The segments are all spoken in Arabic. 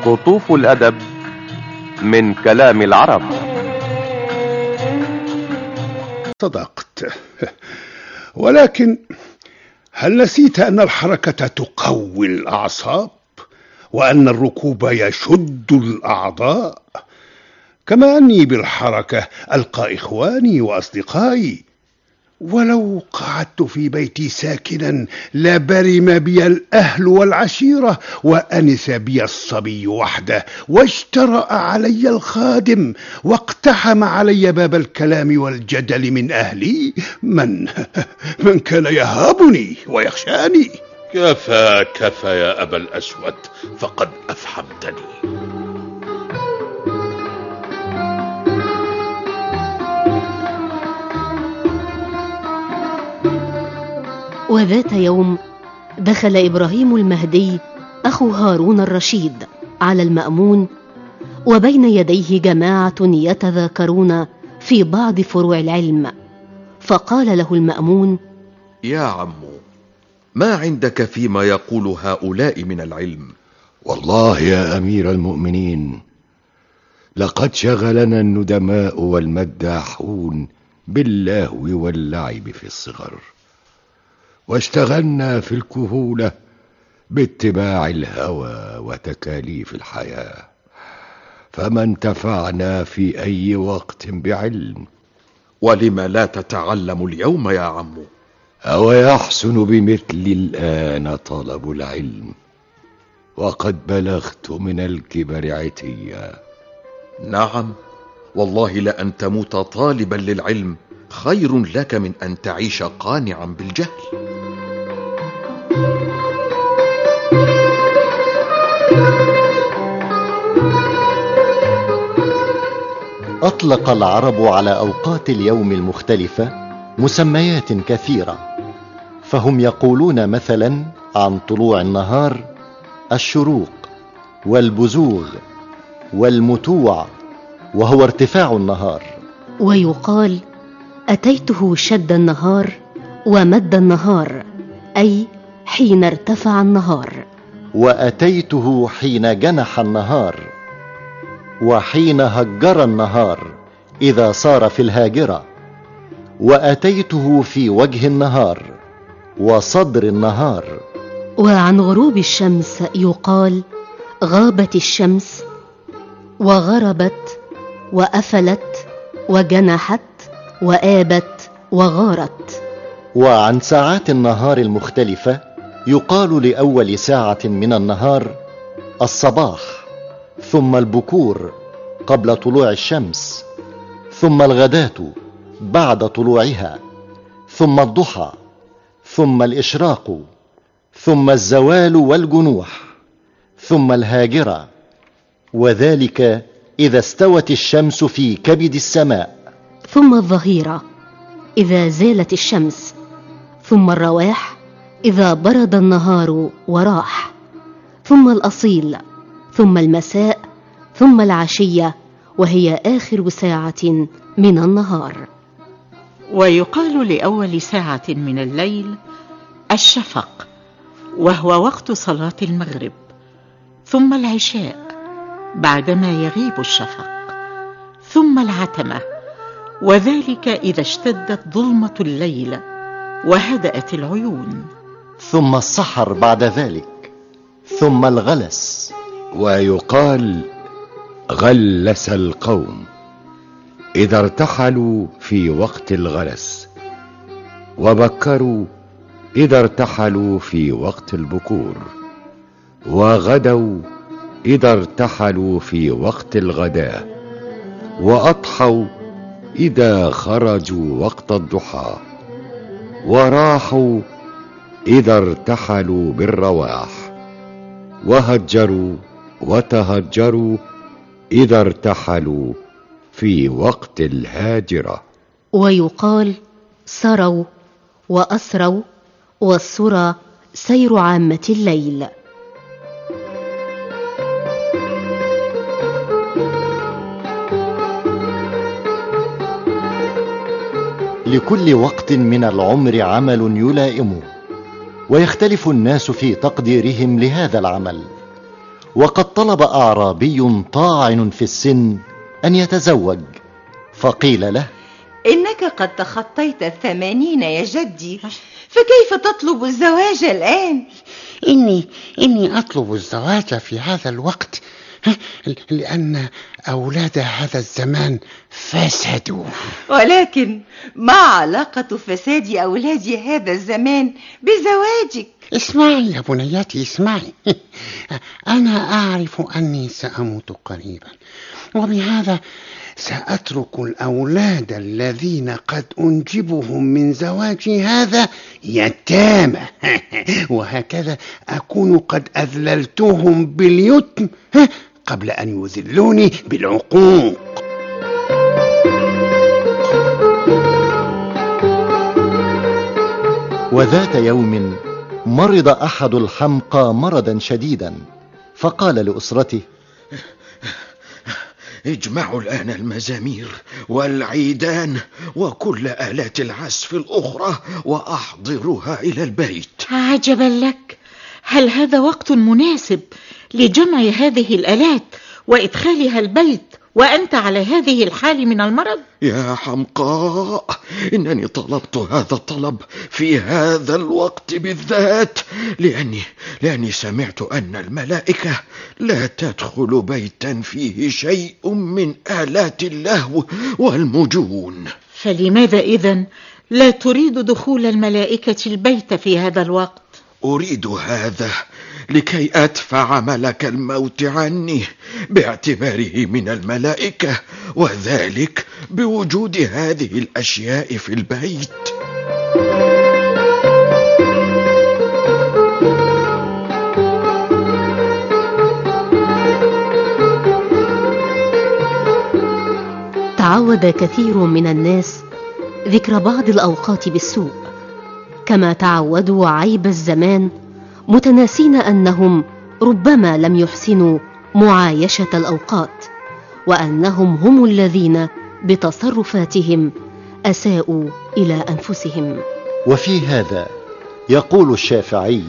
قطوف الأدب من كلام العرب. صدقت، ولكن هل نسيت أن الحركة تقوي الأعصاب، وأن الركوب يشد الأعضاء، كما أني بالحركة ألقى إخواني وأصدقائي، ولو قعدت في بيتي ساكنا لبرم بي الأهل والعشيرة، وأنس بي الصبي وحده، واشترأ علي الخادم، واقتحم علي باب الكلام والجدل من أهلي من كان يهابني ويخشاني. كفى كفى يا أبا الأسود، فقد أفحمتني. وذات يوم دخل إبراهيم المهدي أخو هارون الرشيد على المأمون، وبين يديه جماعة يتذاكرون في بعض فروع العلم، فقال له المأمون: يا عمو، ما عندك فيما يقول هؤلاء من العلم؟ والله يا أمير المؤمنين، لقد شغلنا الندماء والمداحون باللهو واللعب في الصغر، واشتغلنا في الكهولة باتباع الهوى وتكاليف الحياة، فما انتفعنا في أي وقت بعلم. ولم لا تتعلم اليوم يا عمو؟ أو يحسن بمثل الآن طلب العلم، وقد بلغت من الكبر عتيا. نعم، والله لأن تموت طالبا للعلم خير لك من أن تعيش قانعا بالجهل. أطلق العرب على أوقات اليوم المختلفة مسميات كثيرة، فهم يقولون مثلا عن طلوع النهار الشروق، والبزوغ، والمتوع وهو ارتفاع النهار. ويقال: أتيته شد النهار ومد النهار، أي حين ارتفع النهار. وأتيته حين جنح النهار، وحين هجر النهار إذا صار في الهاجرة. وأتيته في وجه النهار وصدر النهار. وعن غروب الشمس يقال: غابت الشمس، وغربت، وأفلت، وجنحت، وآبت، وغارت. وعن ساعات النهار المختلفة يقال لأول ساعة من النهار الصباح، ثم البكور قبل طلوع الشمس، ثم الغداة بعد طلوعها، ثم الضحى، ثم الإشراق، ثم الزوال والجنوح، ثم الهاجرة، وذلك إذا استوت الشمس في كبد السماء. ثم الظهيرة إذا زالت الشمس، ثم الرواح إذا برد النهار وراح، ثم الأصيل، ثم المساء، ثم العشية، وهي آخر ساعة من النهار. ويقال لأول ساعة من الليل الشفق، وهو وقت صلاة المغرب، ثم العشاء بعدما يغيب الشفق، ثم العتمة، وذلك إذا اشتدت ظلمة الليل وهدأت العيون، ثم السحر بعد ذلك، ثم الغلس. ويقال: غلس القوم إذا ارتحلوا في وقت الغلس، وبكروا إذا ارتحلوا في وقت البكور، وغدوا إذا ارتحلوا في وقت الغداء، وأضحوا إذا خرجوا وقت الضحى، وراحوا إذا ارتحلوا بالرواح، وهجروا وتهجروا إذا ارتحلوا في وقت الهاجرة. ويقال: سروا وأسروا، والسرى سير عامة الليل. لكل وقت من العمر عمل يلائمه، ويختلف الناس في تقديرهم لهذا العمل، وقد طلب أعرابي طاعن في السن أن يتزوج، فقيل له: إنك قد تخطيت 80 يا جدي، فكيف تطلب الزواج الآن؟ إني أطلب الزواج في هذا الوقت لأن أولاد هذا الزمان فسدوا. ولكن ما علاقة فساد أولاد هذا الزمان بزواجك؟ اسمعي يا بنياتي، اسمعي. أنا أعرف أني سأموت قريبا، وبهذا سأترك الأولاد الذين قد أنجبهم من زواجي هذا يتامى، وهكذا أكون قد أذللتهم باليتم قبل أن يذلوني بالعقوق. وذات يوم مرض أحد الحمقى مرضا شديدا، فقال لأسرته: اجمعوا الآن المزامير والعيدان وكل آلات العزف الأخرى وأحضروها إلى البيت. عجبا لك، هل هذا وقت مناسب لجمع هذه الآلات وإدخالها البيت وأنت على هذه الحال من المرض؟ يا حمقاء، إنني طلبت هذا الطلب في هذا الوقت بالذات لأني سمعت أن الملائكة لا تدخل بيتا فيه شيء من آلات اللهو والمجون. فلماذا إذن لا تريد دخول الملائكة البيت في هذا الوقت؟ أريد هذا لكي أدفع ملك الموت عني باعتباره من الملائكة، وذلك بوجود هذه الأشياء في البيت. تعود كثير من الناس ذكر بعض الأوقات بالسوء، كما تعودوا عيب الزمان، متناسين أنهم ربما لم يحسنوا معايشة الأوقات، وأنهم هم الذين بتصرفاتهم أساءوا إلى أنفسهم. وفي هذا يقول الشافعي: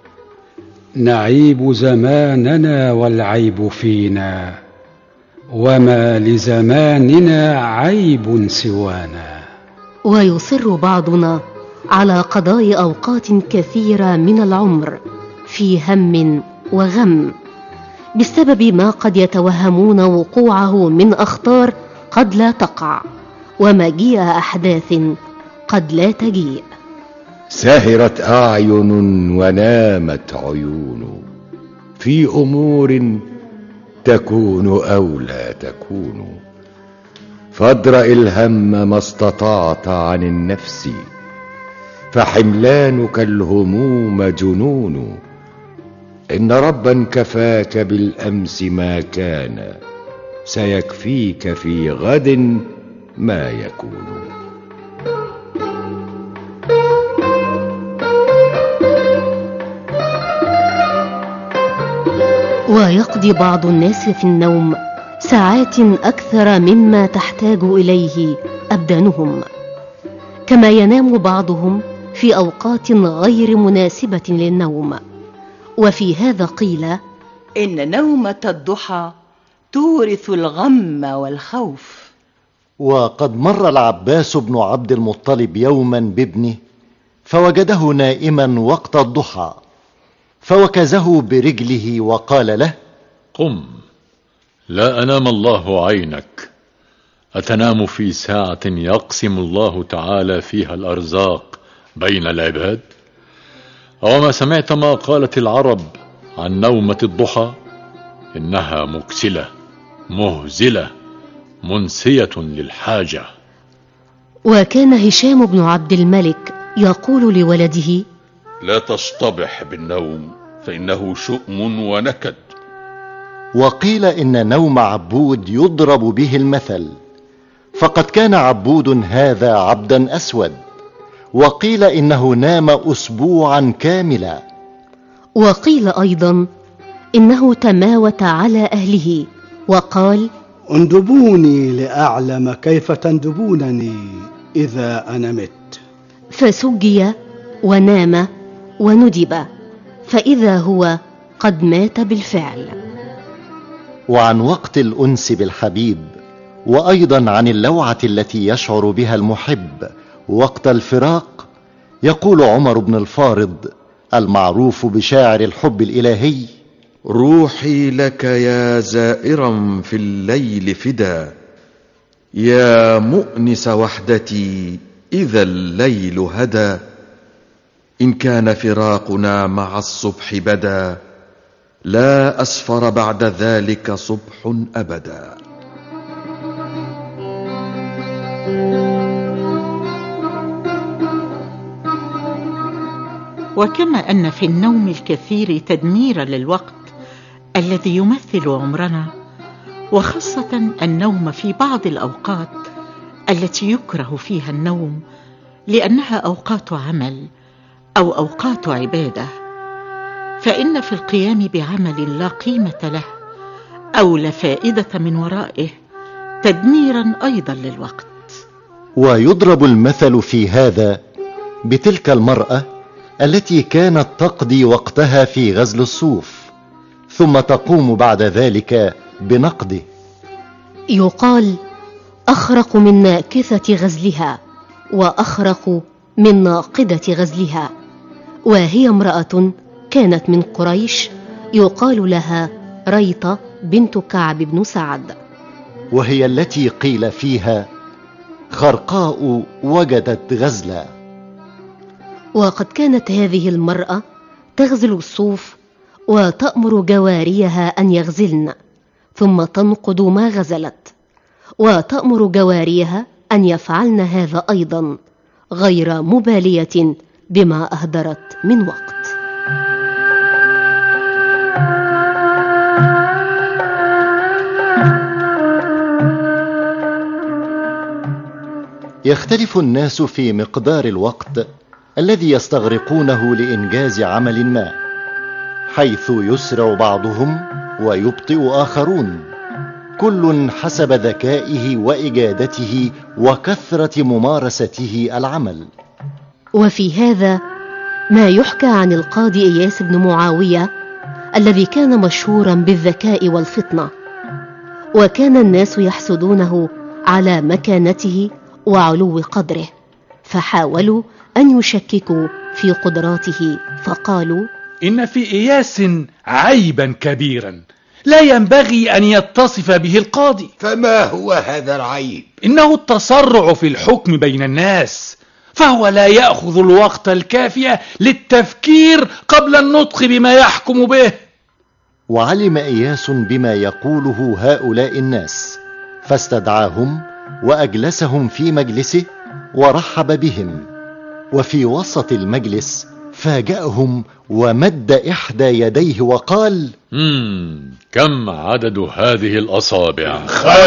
نعيب زماننا والعيب فينا، وما لزماننا عيب سوانا. ويصر بعضنا على قضاء أوقات كثيرة من العمر في هم وغم بسبب ما قد يتوهمون وقوعه من أخطار قد لا تقع، ومجيء أحداث قد لا تجيء. سهرت أعين ونامت عيون في أمور تكون أو لا تكون، فادرأ الهم ما استطعت عن النفس، فحملانك الهموم جنون. إن ربا كفاك بالأمس ما كان، سيكفيك في غد ما يكون. ويقضي بعض الناس في النوم ساعات أكثر مما تحتاج إليه أبدانهم، كما ينام بعضهم في أوقات غير مناسبة للنوم. وفي هذا قيل: إن نومة الضحى تورث الغم والخوف. وقد مر العباس بن عبد المطلب يوما بابنه، فوجده نائما وقت الضحى، فوكزه برجله وقال له: قم، لا أنام الله عينك. أتنام في ساعة يقسم الله تعالى فيها الأرزاق بين العباد؟ أوما سمعت ما قالت العرب عن نومة الضحى؟ إنها مكسلة مهزلة منسية للحاجة. وكان هشام بن عبد الملك يقول لولده: لا تصطبح بالنوم فإنه شؤم ونكد. وقيل إن نوم عبود يضرب به المثل، فقد كان عبود هذا عبدا أسود، وقيل إنه نام أسبوعا كاملا. وقيل أيضا إنه تماوت على أهله وقال: اندبوني لأعلم كيف تندبونني إذا أنا مت. فسجي ونام وندب، فإذا هو قد مات بالفعل. وعن وقت الأنس بالحبيب، وأيضا عن اللوعة التي يشعر بها المحب وقت الفراق، يقول عمر بن الفارض المعروف بشاعر الحب الإلهي: روحي لك يا زائرا في الليل فدا، يا مؤنس وحدتي إذا الليل هدى، إن كان فراقنا مع الصبح بدا، لا أسفر بعد ذلك صبح أبدا. وكما أن في النوم الكثير تدميرا للوقت الذي يمثل عمرنا، وخاصة النوم في بعض الأوقات التي يكره فيها النوم لأنها أوقات عمل أو أوقات عبادة، فإن في القيام بعمل لا قيمة له أو لا فائدة من ورائه تدميرا أيضا للوقت. ويضرب المثل في هذا بتلك المرأة التي كانت تقضي وقتها في غزل الصوف، ثم تقوم بعد ذلك بنقده. يقال: أخرق من ناكثة غزلها، وأخرق من ناقدة غزلها. وهي امرأة كانت من قريش يقال لها ريطة بنت كعب بن سعد، وهي التي قيل فيها: خرقاء وجدت غزلا. وقد كانت هذه المرأة تغزل الصوف وتأمر جواريها أن يغزلن، ثم تنقض ما غزلت، وتأمر جواريها أن يفعلن هذا أيضا، غير مبالية بما أهدرت من وقت. يختلف الناس في مقدار الوقت الذي يستغرقونه لإنجاز عمل ما، حيث يسرع بعضهم ويبطئ آخرون، كل حسب ذكائه وإجادته وكثرة ممارسته العمل. وفي هذا ما يحكى عن القاضي إياس بن معاوية الذي كان مشهورا بالذكاء والفطنة، وكان الناس يحسدونه على مكانته وعلو قدره، فحاولوا أن يشككوا في قدراته، فقالوا: إن في إياس عيبا كبيرا لا ينبغي أن يتصف به القاضي. فما هو هذا العيب؟ إنه التسرع في الحكم بين الناس، فهو لا يأخذ الوقت الكافي للتفكير قبل النطق بما يحكم به. وعلم إياس بما يقوله هؤلاء الناس، فاستدعاهم وأجلسهم في مجلسه ورحب بهم، وفي وسط المجلس فاجأهم ومد إحدى يديه وقال: كم عدد هذه الأصابع؟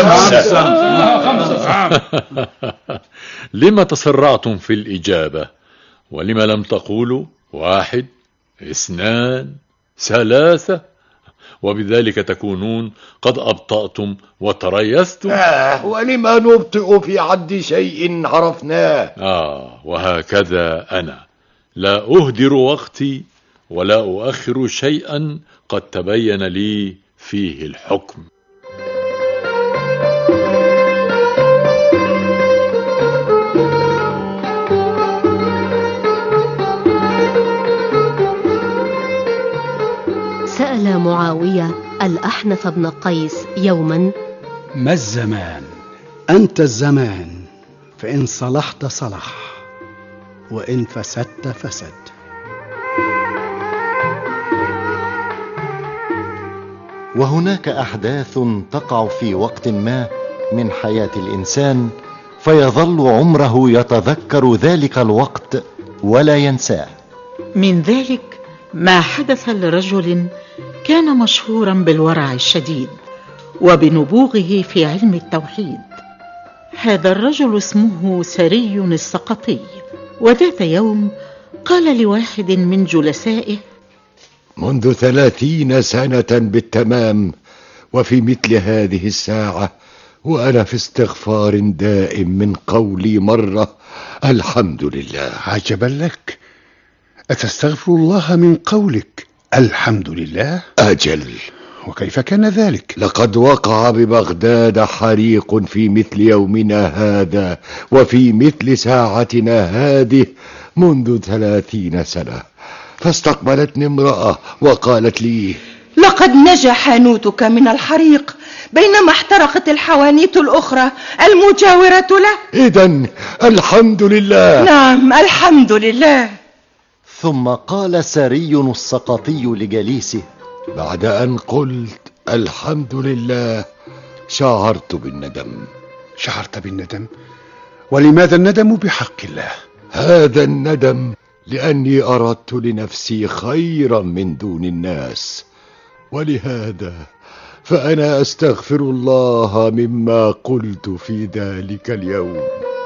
5. لما تسرعتم في الإجابة؟ ولما لم تقولوا 1 2 3؟ وبذلك تكونون قد أبطأتم وتريثتم. ولما نبطئ في عد شيء عرفناه؟ وهكذا أنا لا أهدر وقتي ولا أؤخر شيئا قد تبين لي فيه الحكم. سأل معاوية الأحنف بن قيس يوما: ما الزمان؟ أنت الزمان، فإن صلحت صلح، وإن فسدت فسد. وهناك أحداث تقع في وقت ما من حياة الإنسان، فيظل عمره يتذكر ذلك الوقت ولا ينساه. من ذلك ما حدث لرجل كان مشهورا بالورع الشديد وبنبوغه في علم التوحيد. هذا الرجل اسمه سري السقطي. وذات يوم قال لواحد من جلسائه: منذ 30 سنة بالتمام، وفي مثل هذه الساعة وأنا في استغفار دائم من قولي مرة الحمد لله. عجبا لك، أتستغفر الله من قولك الحمد لله؟ أجل. وكيف كان ذلك؟ لقد وقع ببغداد حريق في مثل يومنا هذا وفي مثل ساعتنا هذه منذ 30 سنة. فاستقبلتني امرأة وقالت لي: لقد نجا حانوتك من الحريق بينما احترقت الحوانيت الأخرى المجاورة له. إذن الحمد لله. نعم الحمد لله. ثم قال ساري السقطي لجليسه: بعد أن قلت الحمد لله شعرت بالندم. شعرت بالندم؟ ولماذا الندم بحق الله؟ هذا الندم لأني أردت لنفسي خيرا من دون الناس، ولهذا فأنا أستغفر الله مما قلت في ذلك اليوم.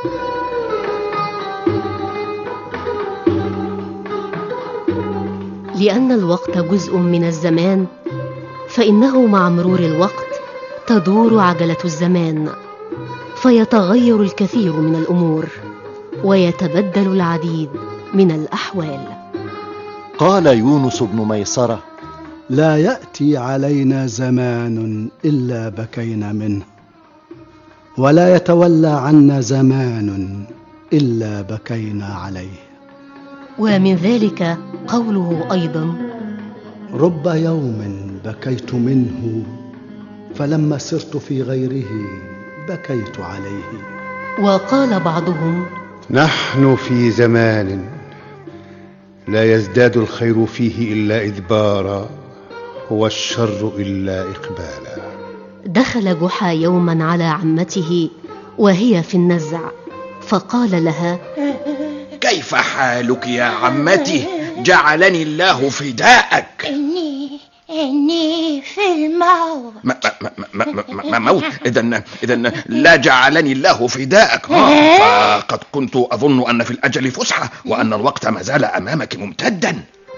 لأن الوقت جزء من الزمان، فإنه مع مرور الوقت تدور عجلة الزمان، فيتغير الكثير من الأمور ويتبدل العديد من الأحوال. قال يونس بن ميسرة: لا يأتي علينا زمان إلا بكينا منه، ولا يتولى عنا زمان إلا بكينا عليه. ومن ذلك قوله أيضا: رب يوم بكيت منه، فلما سرت في غيره بكيت عليه. وقال بعضهم: نحن في زمان لا يزداد الخير فيه إلا إدبارا والشر إلا إقبالا. دخل جحا يوما على عمته وهي في النزع، فقال لها: كيف حالك يا عمتي؟ جعلني الله فداءك. إني في الموت. موت؟ إذن لا جعلني الله فداءك. فقد كنت أظن أن في الأجل فسحة وأن الوقت ما زال أمامك ممتدا.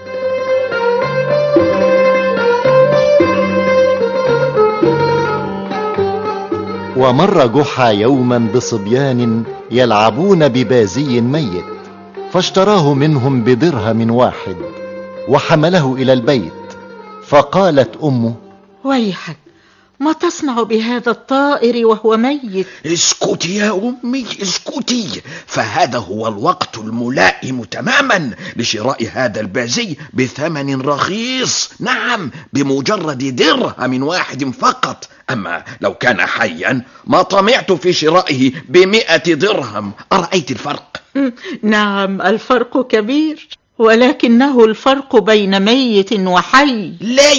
ومر جحا يوما بصبيان يلعبون ببازي ميت، فاشتراه منهم بدرهم واحد وحمله إلى البيت. فقالت أمه: ويحك، ما تصنع بهذا الطائر وهو ميت؟ اسكتي يا أمي اسكتي، فهذا هو الوقت الملائم تماما لشراء هذا البازي بثمن رخيص. نعم، بمجرد درهم واحد فقط. أما لو كان حيا ما طمعت في شرائه ب100 درهم. أرأيت الفرق؟ نعم الفرق كبير، ولكنه الفرق بين ميت وحي. لا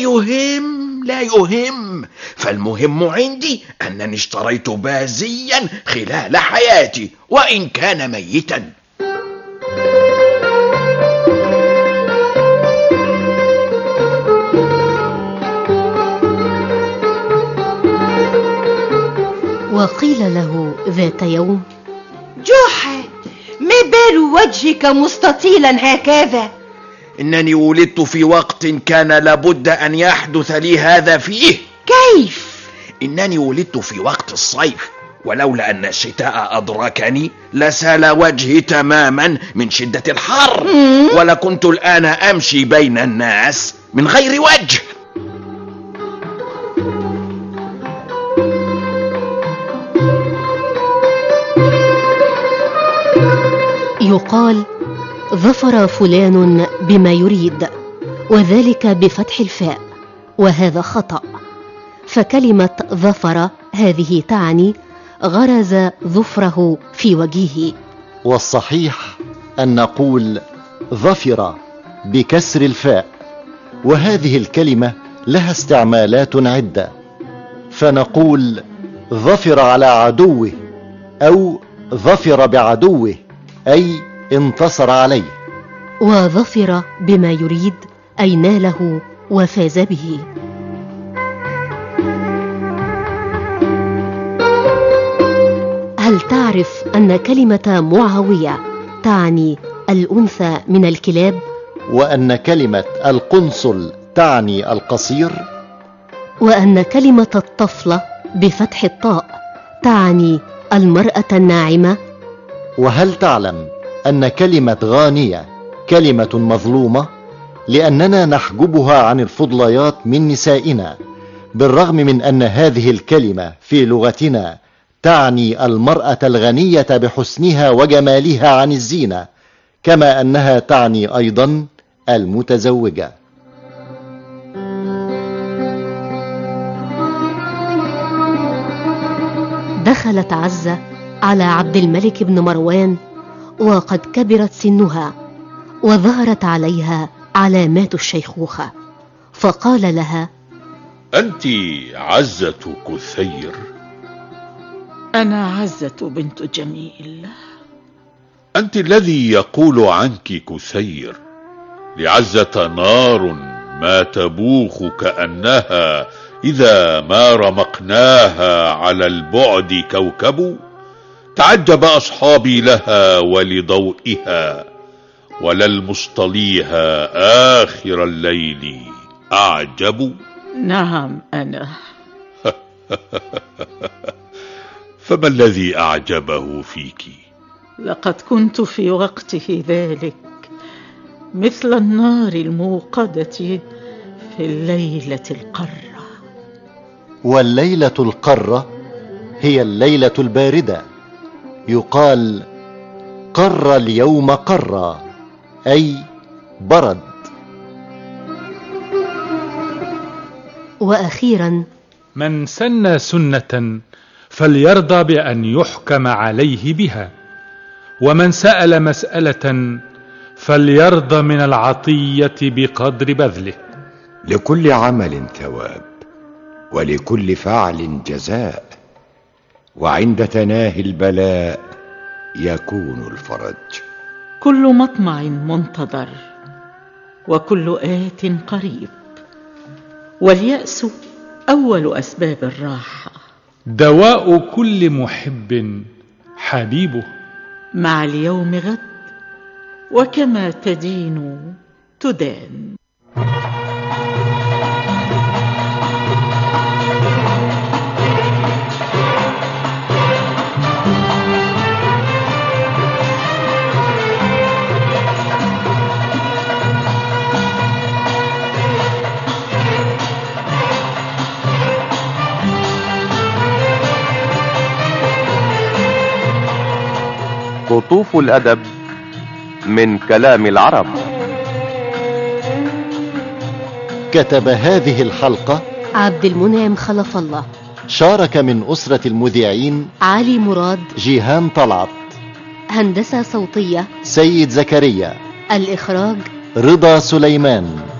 يهم، فالمهم عندي أنني اشتريت بازيا خلال حياتي وإن كان ميتا. وقيل له ذات يوم: جحا، ما بال وجهك مستطيلا هكذا؟ إنني ولدت في وقت كان لابد أن يحدث لي هذا فيه. كيف؟ إنني ولدت في وقت الصيف، ولولا أن الشتاء أدركني لسال وجهي تماما من شدة الحر، ولكنت الآن أمشي بين الناس من غير وجه. يقال: ظفر فلان بما يريد، وذلك بفتح الفاء، وهذا خطأ، فكلمة ظفر هذه تعني غرز ظفره في وجهه. والصحيح أن نقول ظفر بكسر الفاء، وهذه الكلمة لها استعمالات عدة، فنقول ظفر على عدوه أو ظفر بعدوه، أي انتصر عليه. وظفر بما يريد أي ناله وفاز به. هل تعرف أن كلمة معاوية تعني الأنثى من الكلاب؟ وأن كلمة القنصل تعني القصير؟ وأن كلمة الطفلة بفتح الطاء تعني المرأة الناعمة؟ وهل تعلم أن كلمة غانية كلمة مظلومة، لأننا نحجبها عن الفضليات من نسائنا، بالرغم من أن هذه الكلمة في لغتنا تعني المرأة الغنية بحسنها وجمالها عن الزينة، كما أنها تعني أيضا المتزوجة. دخلت عزة على عبد الملك بن مروان وقد كبرت سنها وظهرت عليها علامات الشيخوخة، فقال لها: أنت عزة كثير؟ أنا عزة بنت جميل. أنت الذي يقول عنك كثير. لعزة نار ما تبوخ كأنها إذا ما رمقناها على البعد كوكب. تعجب أصحابي لها ولضوئها، وللمصطليها آخر الليل أعجب. نعم أنا. فما الذي أعجبه فيك؟ لقد كنت في وقته ذلك مثل النار الموقدة في الليلة القرة. والليلة القرة هي الليلة الباردة. يقال: قر اليوم قرا، أي برد. وأخيرا: من سن سنة فليرضى بأن يحكم عليه بها، ومن سأل مسألة فليرضى من العطية بقدر بذله. لكل عمل ثواب، ولكل فعل جزاء، وعند تناهي البلاء يكون الفرج. كل مطمع منتظر، وكل آت قريب، واليأس أول أسباب الراحة. دواء كل محب حبيبه. مع اليوم غد، وكما تدين تدان. قطوف الأدب من كلام العرب. كتب هذه الحلقة عبد المنعم خلف الله. شارك من أسرة المذيعين علي مراد، جيهان طلعت. هندسة صوتية سيد زكريا. الإخراج رضا سليمان.